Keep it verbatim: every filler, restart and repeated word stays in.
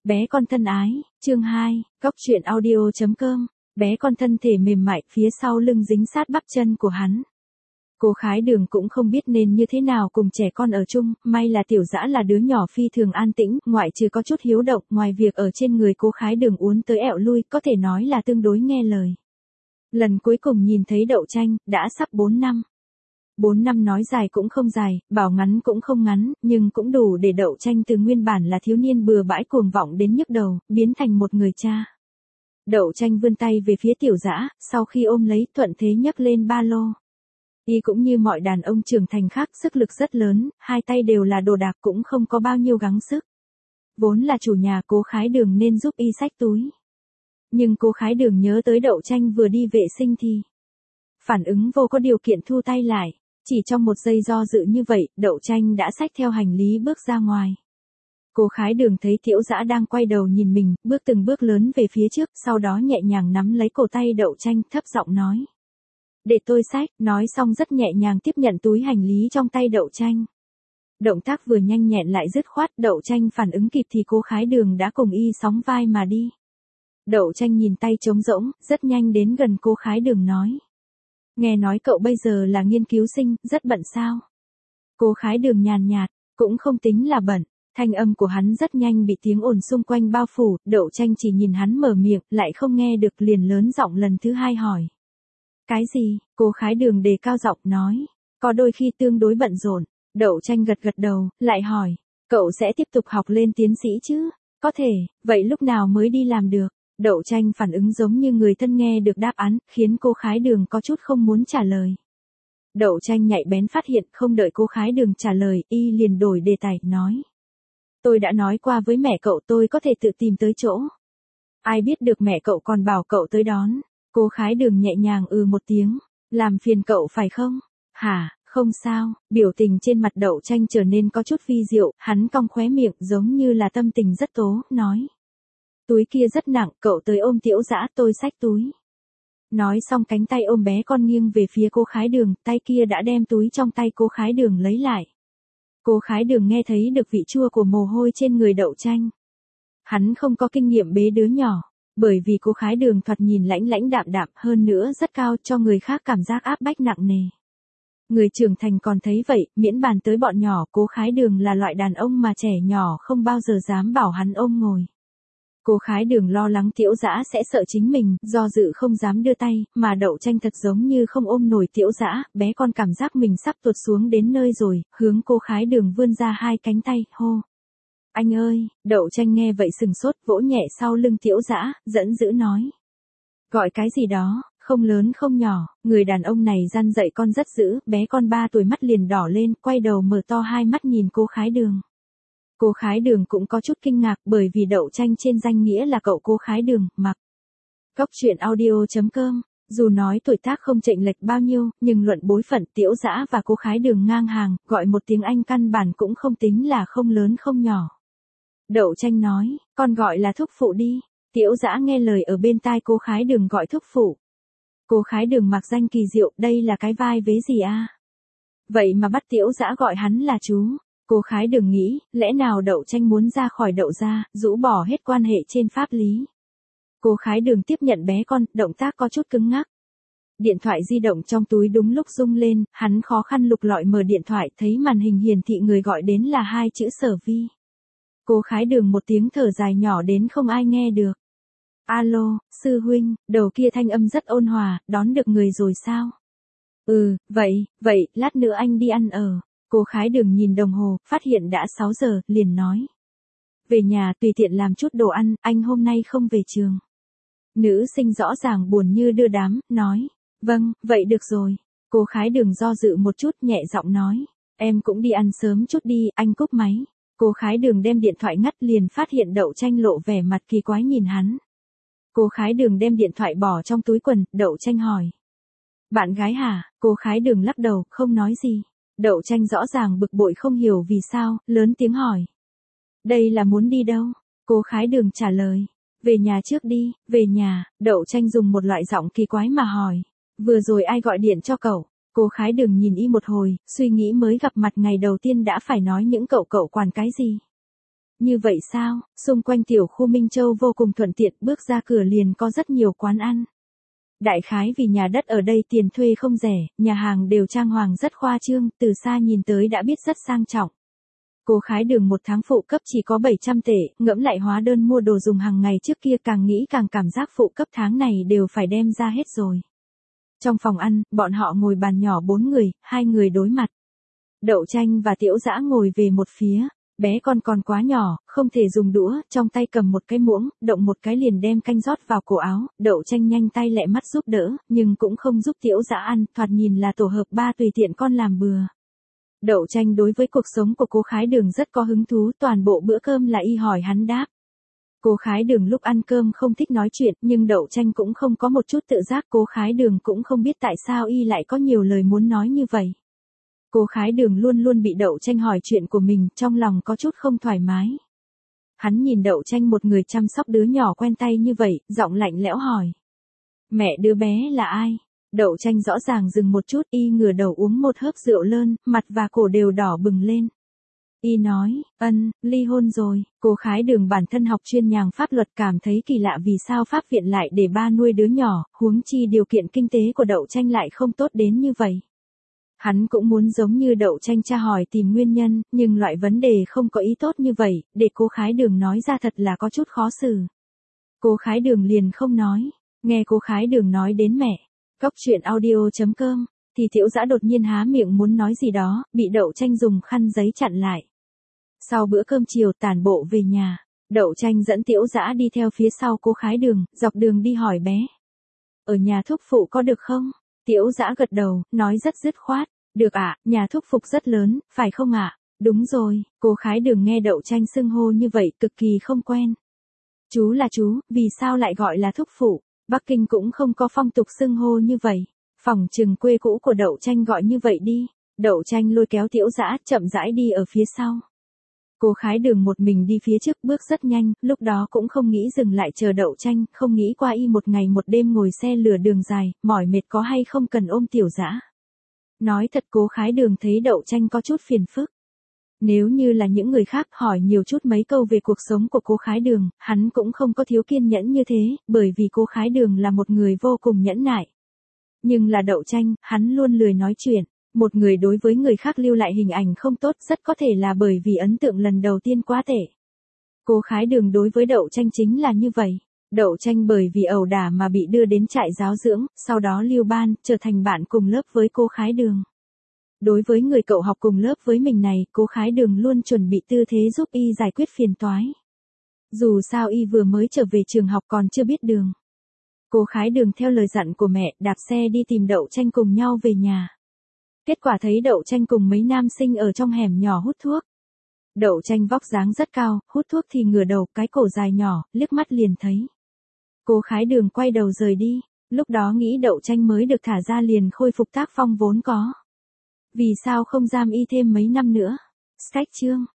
Bé con thân ái, chương hai, Cóc truyện audio chấm com. Bé con thân thể mềm mại, phía sau lưng dính sát bắp chân của hắn. Cô Khái Đường cũng không biết nên như thế nào cùng trẻ con ở chung, may là Tiểu Dã là đứa nhỏ phi thường an tĩnh, ngoại trừ có chút hiếu động, ngoài việc ở trên người cô Khái Đường uốn tới ẹo lui, có thể nói là tương đối nghe lời. Lần cuối cùng nhìn thấy Đậu Tranh, đã sắp bốn năm. bốn năm nói dài cũng không dài, bảo ngắn cũng không ngắn, nhưng cũng đủ để Đậu Tranh từ nguyên bản là thiếu niên bừa bãi cuồng vọng đến nhức đầu, biến thành một người cha. Đậu Tranh vươn tay về phía Tiểu Dã, sau khi ôm lấy, thuận thế nhấc lên ba lô. Y cũng như mọi đàn ông trưởng thành khác, sức lực rất lớn, hai tay đều là đồ đạc, cũng không có bao nhiêu gắng sức. Vốn là chủ nhà cô Khái Đường nên giúp y xách túi. Nhưng cô Khái Đường nhớ tới Đậu Tranh vừa đi vệ sinh thì phản ứng vô có điều kiện thu tay lại. Chỉ trong một giây do dự như vậy, Đậu Tranh đã xách theo hành lý bước ra ngoài. Cô Khái Đường thấy Tiểu Dã đang quay đầu nhìn mình, bước từng bước lớn về phía trước, sau đó nhẹ nhàng nắm lấy cổ tay Đậu Tranh, thấp giọng nói: "Để tôi xách", nói xong rất nhẹ nhàng tiếp nhận túi hành lý trong tay Đậu Tranh. Động tác vừa nhanh nhẹn lại dứt khoát, Đậu Tranh phản ứng kịp thì cô Khái Đường đã cùng y sóng vai mà đi. Đậu Tranh nhìn tay trống rỗng, rất nhanh đến gần cô Khái Đường nói: "Nghe nói cậu bây giờ là nghiên cứu sinh, rất bận sao?" Cô Khái Đường nhàn nhạt, cũng không tính là bận. Thanh âm của hắn rất nhanh bị tiếng ồn xung quanh bao phủ, Đậu Tranh chỉ nhìn hắn mở miệng, lại không nghe được, liền lớn giọng lần thứ hai hỏi: "Cái gì?" Cô Khái Đường đề cao giọng nói: "Có đôi khi tương đối bận rộn." Đậu Tranh gật gật đầu, lại hỏi: "Cậu sẽ tiếp tục học lên tiến sĩ chứ?" "Có thể." "Vậy lúc nào mới đi làm được?" Đậu Tranh phản ứng giống như người thân nghe được đáp án, khiến cô Khái Đường có chút không muốn trả lời. Đậu Tranh nhạy bén phát hiện, không đợi cô Khái Đường trả lời, y liền đổi đề tài, nói: "Tôi đã nói qua với mẹ cậu tôi có thể tự tìm tới chỗ. Ai biết được mẹ cậu còn bảo cậu tới đón." Cô Khái Đường nhẹ nhàng ừ một tiếng: "Làm phiền cậu phải không?" "Hả, không sao." Biểu tình trên mặt Đậu Tranh trở nên có chút vi diệu, hắn cong khóe miệng giống như là tâm tình rất tố, nói: "Túi kia rất nặng, cậu tới ôm Tiểu Dã, tôi xách túi." Nói xong cánh tay ôm bé con nghiêng về phía cô Khái Đường, tay kia đã đem túi trong tay cô Khái Đường lấy lại. Cô Khái Đường nghe thấy được vị chua của mồ hôi trên người Đậu Tranh. Hắn không có kinh nghiệm bế đứa nhỏ, bởi vì cô Khái Đường thoạt nhìn lãnh lãnh đạm đạm, hơn nữa rất cao, cho người khác cảm giác áp bách nặng nề. Người trưởng thành còn thấy vậy, miễn bàn tới bọn nhỏ, cô Khái Đường là loại đàn ông mà trẻ nhỏ không bao giờ dám bảo hắn ôm ngồi. Cô Khái Đường lo lắng Tiểu Dã sẽ sợ chính mình, do dự không dám đưa tay, mà Đậu Tranh thật giống như không ôm nổi Tiểu Dã, bé con cảm giác mình sắp tuột xuống đến nơi rồi, hướng cô Khái Đường vươn ra hai cánh tay, hô: "Anh ơi!" Đậu Tranh nghe vậy sừng sốt, vỗ nhẹ sau lưng Tiểu Dã, giận dữ nói: "Gọi cái gì đó, không lớn không nhỏ." Người đàn ông này gian dạy con rất dữ, bé con ba tuổi mắt liền đỏ lên, quay đầu mở to hai mắt nhìn cô Khái Đường. Cô Khái Đường cũng có chút kinh ngạc, bởi vì Đậu Tranh trên danh nghĩa là cậu cô Khái Đường, mặc. Cóc truyện audio chấm com. Dù nói tuổi tác không chênh lệch bao nhiêu, nhưng luận bối phận, Tiểu Dã và cô Khái Đường ngang hàng, gọi một tiếng anh căn bản cũng không tính là không lớn không nhỏ. Đậu Tranh nói: "Con gọi là thúc phụ đi." Tiểu Dã nghe lời ở bên tai cô Khái Đường gọi thúc phụ. Cô Khái Đường mặc danh kỳ diệu, đây là cái vai vế gì a? Vậy mà bắt Tiểu Dã gọi hắn là chú. Cô Khái Đường nghĩ, lẽ nào Đậu Tranh muốn ra khỏi Đậu gia, rũ bỏ hết quan hệ trên pháp lý. Cô Khái Đường tiếp nhận bé con, động tác có chút cứng ngắc. Điện thoại di động trong túi đúng lúc rung lên, hắn khó khăn lục lọi mở điện thoại, thấy màn hình hiển thị người gọi đến là hai chữ Sở Vi. Cô Khái Đường một tiếng thở dài nhỏ đến không ai nghe được. "Alo, sư huynh." Đầu kia thanh âm rất ôn hòa: "Đón được người rồi sao?" "Ừ, vậy, vậy, lát nữa anh đi ăn ở." Cô Khái Đường nhìn đồng hồ, phát hiện đã sáu giờ, liền nói: "Về nhà tùy tiện làm chút đồ ăn, anh hôm nay không về trường." Nữ sinh rõ ràng buồn như đưa đám, nói: "Vâng, vậy được rồi." Cô Khái Đường do dự một chút, nhẹ giọng nói: "Em cũng đi ăn sớm chút đi." Anh cúp máy. Cô Khái Đường đem điện thoại ngắt, liền phát hiện Đậu Tranh lộ vẻ mặt kỳ quái nhìn hắn. Cô Khái Đường đem điện thoại bỏ trong túi quần, Đậu Tranh hỏi: "Bạn gái hả?" Cô Khái Đường lắc đầu, không nói gì. Đậu Tranh rõ ràng bực bội không hiểu vì sao, lớn tiếng hỏi: "Đây là muốn đi đâu?" Cô Khái Đường trả lời: "Về nhà trước đi." "Về nhà?" Đậu Tranh dùng một loại giọng kỳ quái mà hỏi: "Vừa rồi ai gọi điện cho cậu?" Cô Khái Đường nhìn y một hồi, suy nghĩ mới gặp mặt ngày đầu tiên đã phải nói những cậu cậu quản cái gì. Như vậy sao, xung quanh tiểu khu Minh Châu vô cùng thuận tiện, bước ra cửa liền có rất nhiều quán ăn. Đại khái vì nhà đất ở đây tiền thuê không rẻ, nhà hàng đều trang hoàng rất khoa trương, từ xa nhìn tới đã biết rất sang trọng. Cô Khái Đường một tháng phụ cấp chỉ có bảy trăm tệ, ngẫm lại hóa đơn mua đồ dùng hàng ngày trước kia càng nghĩ càng cảm giác phụ cấp tháng này đều phải đem ra hết rồi. Trong phòng ăn, bọn họ ngồi bàn nhỏ bốn người, hai người đối mặt. Đậu Tranh và Tiểu Dã ngồi về một phía, bé con còn quá nhỏ, không thể dùng đũa, trong tay cầm một cái muỗng, động một cái liền đem canh rót vào cổ áo, Đậu Tranh nhanh tay lẹ mắt giúp đỡ, nhưng cũng không giúp Tiểu Dã ăn, thoạt nhìn là tổ hợp ba tùy tiện con làm bừa. Đậu Tranh đối với cuộc sống của cô Khái Đường rất có hứng thú, toàn bộ bữa cơm là y hỏi hắn đáp. Cô Khái Đường lúc ăn cơm không thích nói chuyện, nhưng Đậu Tranh cũng không có một chút tự giác, cô Khái Đường cũng không biết tại sao y lại có nhiều lời muốn nói như vậy. Cô Khái Đường luôn luôn bị Đậu Tranh hỏi chuyện của mình, trong lòng có chút không thoải mái. Hắn nhìn Đậu Tranh một người chăm sóc đứa nhỏ quen tay như vậy, giọng lạnh lẽo hỏi. Mẹ đứa bé là ai? Đậu Tranh rõ ràng dừng một chút, y ngửa đầu uống một hớp rượu lơn, mặt và cổ đều đỏ bừng lên. Y nói, ân, ly hôn rồi. Cô Khái Đường bản thân học chuyên nhàng pháp luật, cảm thấy kỳ lạ vì sao pháp viện lại để ba nuôi đứa nhỏ, huống chi điều kiện kinh tế của Đậu Tranh lại không tốt đến như vậy. Hắn cũng muốn giống như Đậu Tranh tra hỏi tìm nguyên nhân, nhưng loại vấn đề không có ý tốt như vậy, để cô Khái Đường nói ra thật là có chút khó xử. Cô Khái Đường liền không nói, nghe cô Khái Đường nói đến mẹ. Cóc truyện audio chấm com, thì Tiểu Dã đột nhiên há miệng muốn nói gì đó, bị Đậu Tranh dùng khăn giấy chặn lại. Sau bữa cơm chiều tản bộ về nhà, Đậu Tranh dẫn Tiểu Dã đi theo phía sau cô Khái Đường, dọc đường đi hỏi bé. Ở nhà thúc phụ có được không? Tiểu Dã gật đầu, nói rất dứt khoát. Được ạ, à, nhà thúc phục rất lớn, phải không ạ? À? Đúng rồi, cô Khái Đường nghe Đậu Tranh xưng hô như vậy cực kỳ không quen. Chú là chú, vì sao lại gọi là thúc phụ? Bắc Kinh cũng không có phong tục xưng hô như vậy. Phòng trừng quê cũ của Đậu Tranh gọi như vậy đi. Đậu Tranh lôi kéo Tiểu Dã chậm rãi đi ở phía sau. Cô Khái Đường một mình đi phía trước bước rất nhanh, lúc đó cũng không nghĩ dừng lại chờ Đậu Tranh, không nghĩ qua y một ngày một đêm ngồi xe lửa đường dài, mỏi mệt có hay không cần ôm Tiểu Dã. Nói thật cô Khái Đường thấy Đậu Tranh có chút phiền phức. Nếu như là những người khác hỏi nhiều chút mấy câu về cuộc sống của cô Khái Đường, hắn cũng không có thiếu kiên nhẫn như thế, bởi vì cô Khái Đường là một người vô cùng nhẫn nại. Nhưng là Đậu Tranh, hắn luôn lười nói chuyện. Một người đối với người khác lưu lại hình ảnh không tốt rất có thể là bởi vì ấn tượng lần đầu tiên quá tệ. Cô Khái Đường đối với Đậu Tranh chính là như vậy. Đậu Tranh bởi vì ẩu đả mà bị đưa đến trại giáo dưỡng, sau đó lưu ban, trở thành bạn cùng lớp với cô Khái Đường. Đối với người cậu học cùng lớp với mình này, cô Khái Đường luôn chuẩn bị tư thế giúp y giải quyết phiền toái. Dù sao y vừa mới trở về trường học còn chưa biết đường. Cô Khái Đường theo lời dặn của mẹ, đạp xe đi tìm Đậu Tranh cùng nhau về nhà. Kết quả thấy Đậu Tranh cùng mấy nam sinh ở trong hẻm nhỏ hút thuốc. Đậu Tranh vóc dáng rất cao, hút thuốc thì ngửa đầu, cái cổ dài nhỏ, liếc mắt liền thấy. Cô Khái Đường quay đầu rời đi, lúc đó nghĩ Đậu Tranh mới được thả ra liền khôi phục tác phong vốn có. Vì sao không giam y thêm mấy năm nữa? Sách chương.